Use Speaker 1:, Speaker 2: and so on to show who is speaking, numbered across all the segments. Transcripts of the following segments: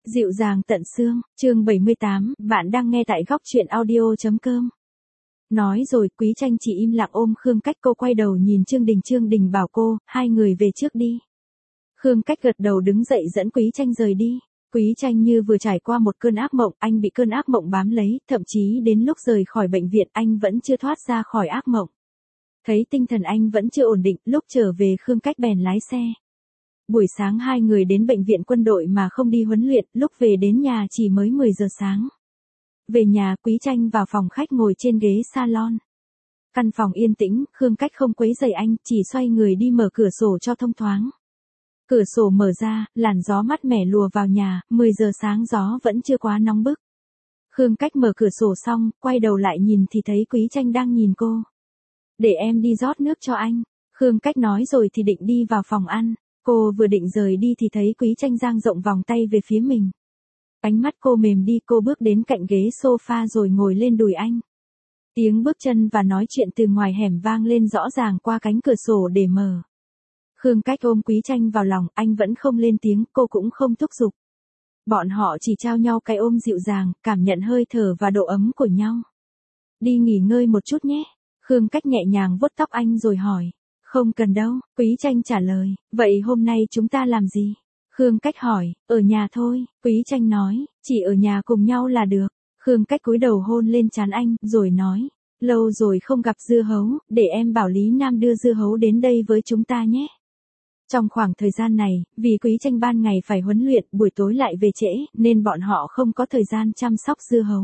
Speaker 1: Dịu dàng tận xương, chương 78, bạn đang nghe tại góc truyện audio.com. Nói rồi Quý Tranh chỉ im lặng ôm Khương Cách, cô quay đầu nhìn Trương Đình bảo cô, hai người về trước đi. Khương Cách gật đầu đứng dậy dẫn Quý Tranh rời đi. Quý Tranh như vừa trải qua một cơn ác mộng, anh bị cơn ác mộng bám lấy, thậm chí đến lúc rời khỏi bệnh viện anh vẫn chưa thoát ra khỏi ác mộng. Thấy tinh thần anh vẫn chưa ổn định, lúc trở về Khương Cách bèn lái xe. Buổi sáng hai người đến bệnh viện quân đội mà không đi huấn luyện, lúc về đến nhà chỉ mới 10 giờ sáng. Về nhà Quý Tranh vào phòng khách ngồi trên ghế salon. Căn phòng yên tĩnh, Khương Cách không quấy rầy anh, chỉ xoay người đi mở cửa sổ cho thông thoáng. Cửa sổ mở ra, làn gió mát mẻ lùa vào nhà, 10 giờ sáng gió vẫn chưa quá nóng bức. Khương Cách mở cửa sổ xong, quay đầu lại nhìn thì thấy Quý Tranh đang nhìn cô. Để em đi rót nước cho anh. Khương Cách nói rồi thì định đi vào phòng ăn. Cô vừa định rời đi thì thấy Quý Tranh dang rộng vòng tay về phía mình. Ánh mắt cô mềm đi, cô bước đến cạnh ghế sofa rồi ngồi lên đùi anh. Tiếng bước chân và nói chuyện từ ngoài hẻm vang lên rõ ràng qua cánh cửa sổ để mở. Khương Cách ôm Quý Tranh vào lòng, anh vẫn không lên tiếng, cô cũng không thúc giục. Bọn họ chỉ trao nhau cái ôm dịu dàng, cảm nhận hơi thở và độ ấm của nhau. Đi nghỉ ngơi một chút nhé. Khương Cách nhẹ nhàng vuốt tóc anh rồi hỏi. Không cần đâu, Quý Tranh trả lời. Vậy hôm nay chúng ta làm gì? Khương Cách hỏi. Ở nhà thôi, Quý Tranh nói. Chỉ ở nhà cùng nhau là được. Khương Cách cúi đầu hôn lên trán anh, rồi nói. Lâu rồi không gặp dưa hấu, để em bảo Lý Nam đưa dưa hấu đến đây với chúng ta nhé. Trong khoảng thời gian này, vì Quý Tranh ban ngày phải huấn luyện, buổi tối lại về trễ, nên bọn họ không có thời gian chăm sóc dưa hấu.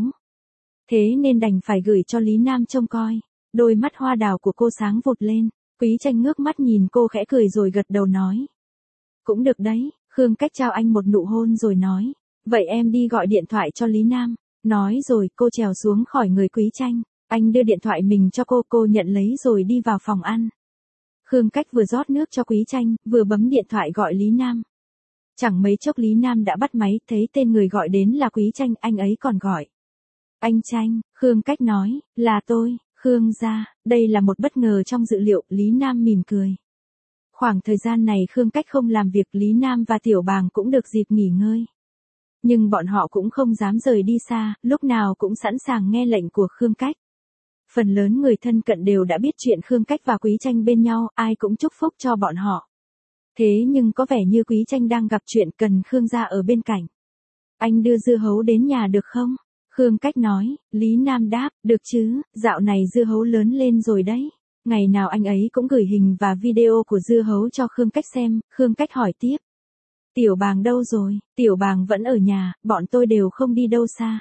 Speaker 1: Thế nên đành phải gửi cho Lý Nam trông coi. Đôi mắt hoa đào của cô sáng vụt lên. Quý Tranh ngước mắt nhìn cô khẽ cười rồi gật đầu nói. Cũng được đấy. Khương Cách trao anh một nụ hôn rồi nói. Vậy em đi gọi điện thoại cho Lý Nam. Nói rồi cô trèo xuống khỏi người Quý Tranh. Anh đưa điện thoại mình cho cô nhận lấy rồi đi vào phòng ăn. Khương Cách vừa rót nước cho Quý Tranh, vừa bấm điện thoại gọi Lý Nam. Chẳng mấy chốc Lý Nam đã bắt máy, thấy tên người gọi đến là Quý Tranh, anh ấy còn gọi. Anh Tranh, Khương Cách nói, là tôi. Khương gia, đây là một bất ngờ trong dự liệu, Lý Nam mỉm cười. Khoảng thời gian này Khương Cách không làm việc, Lý Nam và Tiểu Bàng cũng được dịp nghỉ ngơi. Nhưng bọn họ cũng không dám rời đi xa, lúc nào cũng sẵn sàng nghe lệnh của Khương Cách. Phần lớn người thân cận đều đã biết chuyện Khương Cách và Quý Tranh bên nhau, ai cũng chúc phúc cho bọn họ. Thế nhưng có vẻ như Quý Tranh đang gặp chuyện cần Khương gia ở bên cạnh. Anh đưa dưa hấu đến nhà được không? Khương Cách nói. Lý Nam đáp, được chứ, dạo này dưa hấu lớn lên rồi đấy. Ngày nào anh ấy cũng gửi hình và video của dưa hấu cho Khương Cách xem. Khương Cách hỏi tiếp. Tiểu Bàng đâu rồi? Tiểu Bàng vẫn ở nhà, bọn tôi đều không đi đâu xa.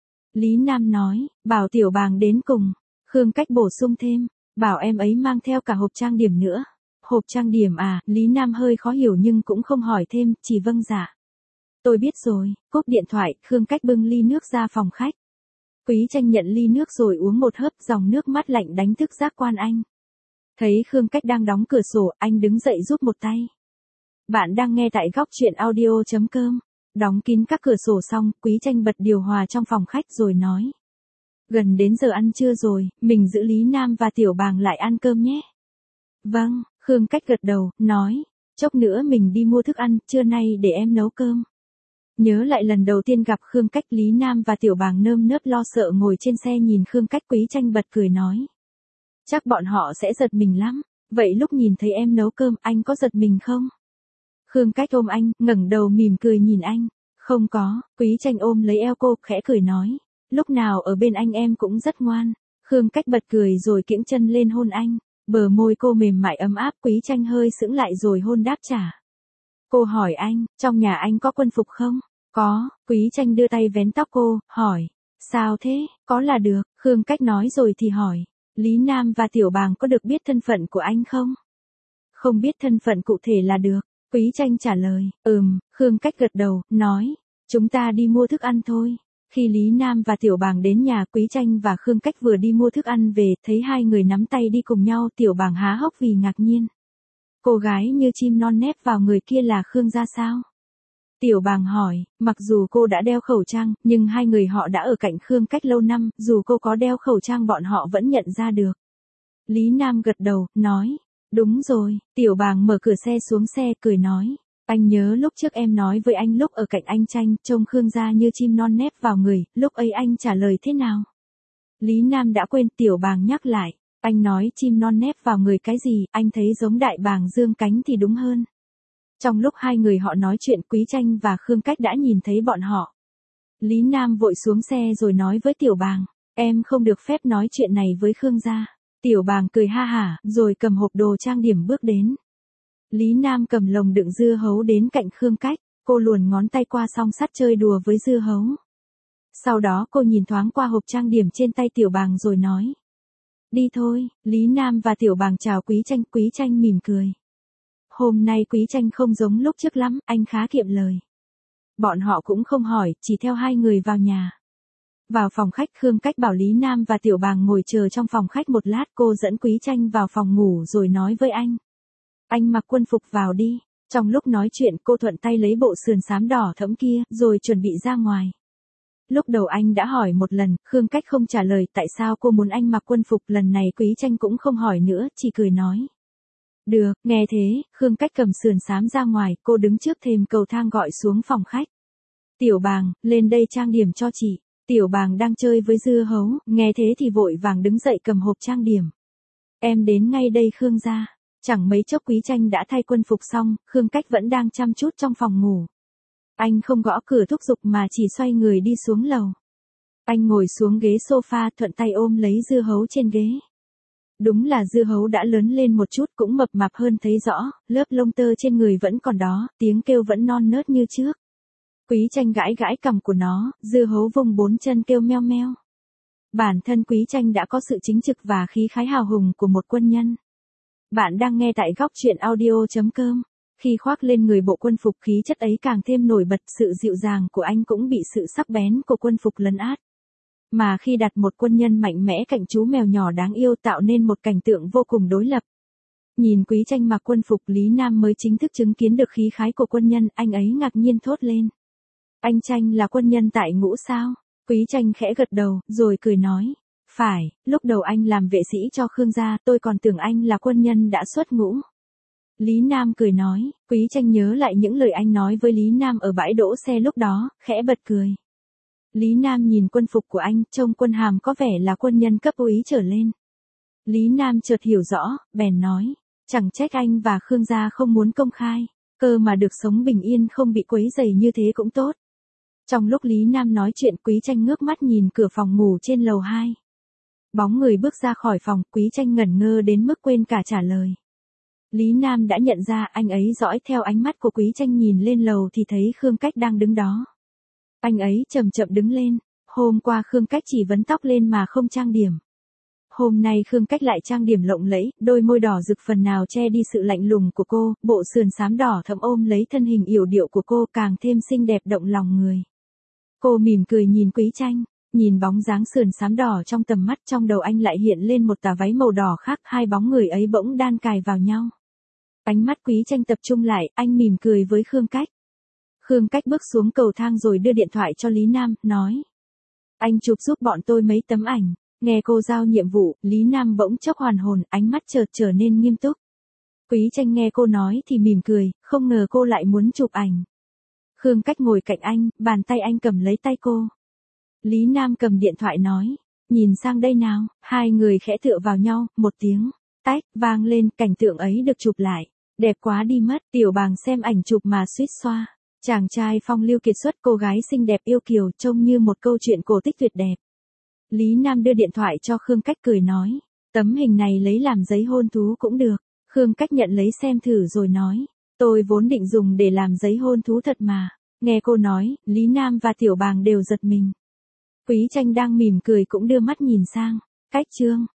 Speaker 1: Lý Nam nói, bảo Tiểu Bàng đến cùng. Khương Cách bổ sung thêm, bảo em ấy mang theo cả hộp trang điểm nữa. Hộp trang điểm à? Lý Nam hơi khó hiểu nhưng cũng không hỏi thêm, chỉ vâng dạ. Tôi biết rồi. Cúp điện thoại, Khương Cách bưng ly nước ra phòng khách. Quý Tranh nhận ly nước rồi uống một hớp, dòng nước mát lạnh đánh thức giác quan anh. Thấy Khương Cách đang đóng cửa sổ, anh đứng dậy giúp một tay. Bạn đang nghe tại góc truyện audio.com. Đóng kín các cửa sổ xong, Quý Tranh bật điều hòa trong phòng khách rồi nói. Gần đến giờ ăn trưa rồi, mình giữ Lý Nam và Tiểu Bàng lại ăn cơm nhé. Vâng, Khương Cách gật đầu, nói. Chốc nữa mình đi mua thức ăn, trưa nay để em nấu cơm. Nhớ lại lần đầu tiên gặp Khương Cách, Lý Nam và Tiểu Bàng nơm nớp lo sợ ngồi trên xe nhìn Khương Cách. Quý Tranh bật cười nói. Chắc bọn họ sẽ giật mình lắm. Vậy lúc nhìn thấy em nấu cơm, anh có giật mình không? Khương Cách ôm anh, ngẩng đầu mỉm cười nhìn anh. Không có. Quý Tranh ôm lấy eo cô, khẽ cười nói. Lúc nào ở bên anh em cũng rất ngoan. Khương Cách bật cười rồi kiễng chân lên hôn anh. Bờ môi cô mềm mại ấm áp. Quý Tranh hơi sững lại rồi hôn đáp trả. Cô hỏi anh, trong nhà anh có quân phục không? Có. Quý Tranh đưa tay vén tóc cô, hỏi. Sao thế? Có là được. Khương Cách nói rồi thì hỏi. Lý Nam và Tiểu Bàng có được biết thân phận của anh không? Không biết thân phận cụ thể là được. Quý Tranh trả lời. Khương Cách gật đầu, nói. Chúng ta đi mua thức ăn thôi. Khi Lý Nam và Tiểu Bàng đến nhà, Quý Tranh và Khương Cách vừa đi mua thức ăn về, thấy hai người nắm tay đi cùng nhau, Tiểu Bàng há hốc vì ngạc nhiên. Cô gái như chim non nép vào người kia là Khương gia sao? Tiểu Bàng hỏi, mặc dù cô đã đeo khẩu trang, nhưng hai người họ đã ở cạnh Khương Cách lâu năm, dù cô có đeo khẩu trang bọn họ vẫn nhận ra được. Lý Nam gật đầu, nói, đúng rồi. Tiểu Bàng mở cửa xe xuống xe, cười nói, Anh nhớ lúc trước em nói với anh lúc ở cạnh anh Tranh, trông Khương gia như chim non nép vào người, lúc ấy anh trả lời thế nào? Lý Nam đã quên, Tiểu Bàng nhắc lại. Anh nói chim non nép vào người cái gì, anh thấy giống đại bàng dương cánh thì đúng hơn. Trong lúc hai người họ nói chuyện, Quý Tranh và Khương Cách đã nhìn thấy bọn họ. Lý Nam vội xuống xe rồi nói với Tiểu Bàng, em không được phép nói chuyện này với Khương gia. Tiểu Bàng cười ha hả, rồi cầm hộp đồ trang điểm bước đến. Lý Nam cầm lồng đựng dưa hấu đến cạnh Khương Cách, cô luồn ngón tay qua song sắt chơi đùa với dưa hấu. Sau đó cô nhìn thoáng qua hộp trang điểm trên tay Tiểu Bàng rồi nói. Đi thôi. Lý Nam và Tiểu Bàng chào Quý Tranh mỉm cười. Hôm nay Quý Tranh không giống lúc trước lắm, anh khá kiệm lời. Bọn họ cũng không hỏi, chỉ theo hai người vào nhà. Vào phòng khách, Khương Cách bảo Lý Nam và Tiểu Bàng ngồi chờ trong phòng khách một lát, cô dẫn Quý Tranh vào phòng ngủ rồi nói với anh. Anh mặc quân phục vào đi. Trong lúc nói chuyện cô thuận tay lấy bộ sườn xám đỏ thẫm kia, rồi chuẩn bị ra ngoài. Lúc đầu anh đã hỏi một lần, Khương Cách không trả lời tại sao cô muốn anh mặc quân phục, lần này Quý Tranh cũng không hỏi nữa, chỉ cười nói. Được, nghe thế, Khương Cách cầm sườn xám ra ngoài, cô đứng trước thềm cầu thang gọi xuống phòng khách. Tiểu Bàng, lên đây trang điểm cho chị. Tiểu Bàng đang chơi với dưa hấu, nghe thế thì vội vàng đứng dậy cầm hộp trang điểm. Em đến ngay đây Khương gia. Chẳng mấy chốc Quý Tranh đã thay quân phục xong, Khương Cách vẫn đang chăm chút trong phòng ngủ. Anh không gõ cửa thúc giục mà chỉ xoay người đi xuống lầu. Anh ngồi xuống ghế sofa thuận tay ôm lấy dưa hấu trên ghế. Đúng là dưa hấu đã lớn lên một chút, cũng mập mạp hơn thấy rõ, lớp lông tơ trên người vẫn còn đó, tiếng kêu vẫn non nớt như trước. Quý Tranh gãi gãi cằm của nó, dưa hấu vùng bốn chân kêu meo meo. Bản thân Quý Tranh đã có sự chính trực và khí khái hào hùng của một quân nhân. Bạn đang nghe tại góc truyện audio.com. Khi khoác lên người bộ quân phục, khí chất ấy càng thêm nổi bật, sự dịu dàng của anh cũng bị sự sắc bén của quân phục lấn át. Mà khi đặt một quân nhân mạnh mẽ cạnh chú mèo nhỏ đáng yêu tạo nên một cảnh tượng vô cùng đối lập. Nhìn Quý Tranh mặc quân phục, Lý Nam mới chính thức chứng kiến được khí khái của quân nhân, anh ấy ngạc nhiên thốt lên. Anh Tranh là quân nhân tại ngũ sao? Quý Tranh khẽ gật đầu, rồi cười nói. Phải, lúc đầu anh làm vệ sĩ cho Khương gia, tôi còn tưởng anh là quân nhân đã xuất ngũ. Lý Nam cười nói, Quý Tranh nhớ lại những lời anh nói với Lý Nam ở bãi đỗ xe lúc đó, khẽ bật cười. Lý Nam nhìn quân phục của anh, trông quân hàm có vẻ là quân nhân cấp úy trở lên. Lý Nam chợt hiểu rõ, bèn nói, chẳng trách anh và Khương gia không muốn công khai, cơ mà được sống bình yên không bị quấy rầy như thế cũng tốt. Trong lúc Lý Nam nói chuyện, Quý Tranh ngước mắt nhìn cửa phòng ngủ trên lầu 2. Bóng người bước ra khỏi phòng, Quý Tranh ngẩn ngơ đến mức quên cả trả lời. Lý Nam đã nhận ra, anh ấy dõi theo ánh mắt của Quý Tranh nhìn lên lầu thì thấy Khương Cách đang đứng đó. Anh ấy chậm chậm đứng lên, hôm qua Khương Cách chỉ vấn tóc lên mà không trang điểm. Hôm nay Khương Cách lại trang điểm lộng lẫy, đôi môi đỏ rực phần nào che đi sự lạnh lùng của cô, bộ sườn xám đỏ thẫm ôm lấy thân hình yểu điệu của cô càng thêm xinh đẹp động lòng người. Cô mỉm cười nhìn Quý Tranh, nhìn bóng dáng sườn xám đỏ trong tầm mắt, trong đầu anh lại hiện lên một tà váy màu đỏ khác, hai bóng người ấy bỗng đan cài vào nhau. Ánh mắt Quý Tranh tập trung lại, anh mỉm cười với Khương Cách. Khương Cách bước xuống cầu thang rồi đưa điện thoại cho Lý Nam, nói. Anh chụp giúp bọn tôi mấy tấm ảnh. Nghe cô giao nhiệm vụ, Lý Nam bỗng chốc hoàn hồn, ánh mắt chợt trở nên nghiêm túc. Quý Tranh nghe cô nói thì mỉm cười, không ngờ cô lại muốn chụp ảnh. Khương Cách ngồi cạnh anh, bàn tay anh cầm lấy tay cô. Lý Nam cầm điện thoại nói, nhìn sang đây nào, hai người khẽ tựa vào nhau, một tiếng, tách, vang lên, cảnh tượng ấy được chụp lại. Đẹp quá đi mất, Tiểu Bàng xem ảnh chụp mà suýt xoa. Chàng trai phong lưu kiệt xuất, cô gái xinh đẹp yêu kiều, trông như một câu chuyện cổ tích tuyệt đẹp. Lý Nam đưa điện thoại cho Khương Cách cười nói, tấm hình này lấy làm giấy hôn thú cũng được. Khương Cách nhận lấy xem thử rồi nói, tôi vốn định dùng để làm giấy hôn thú thật mà. Nghe cô nói, Lý Nam và Tiểu Bàng đều giật mình. Quý Tranh đang mỉm cười cũng đưa mắt nhìn sang. Cách chương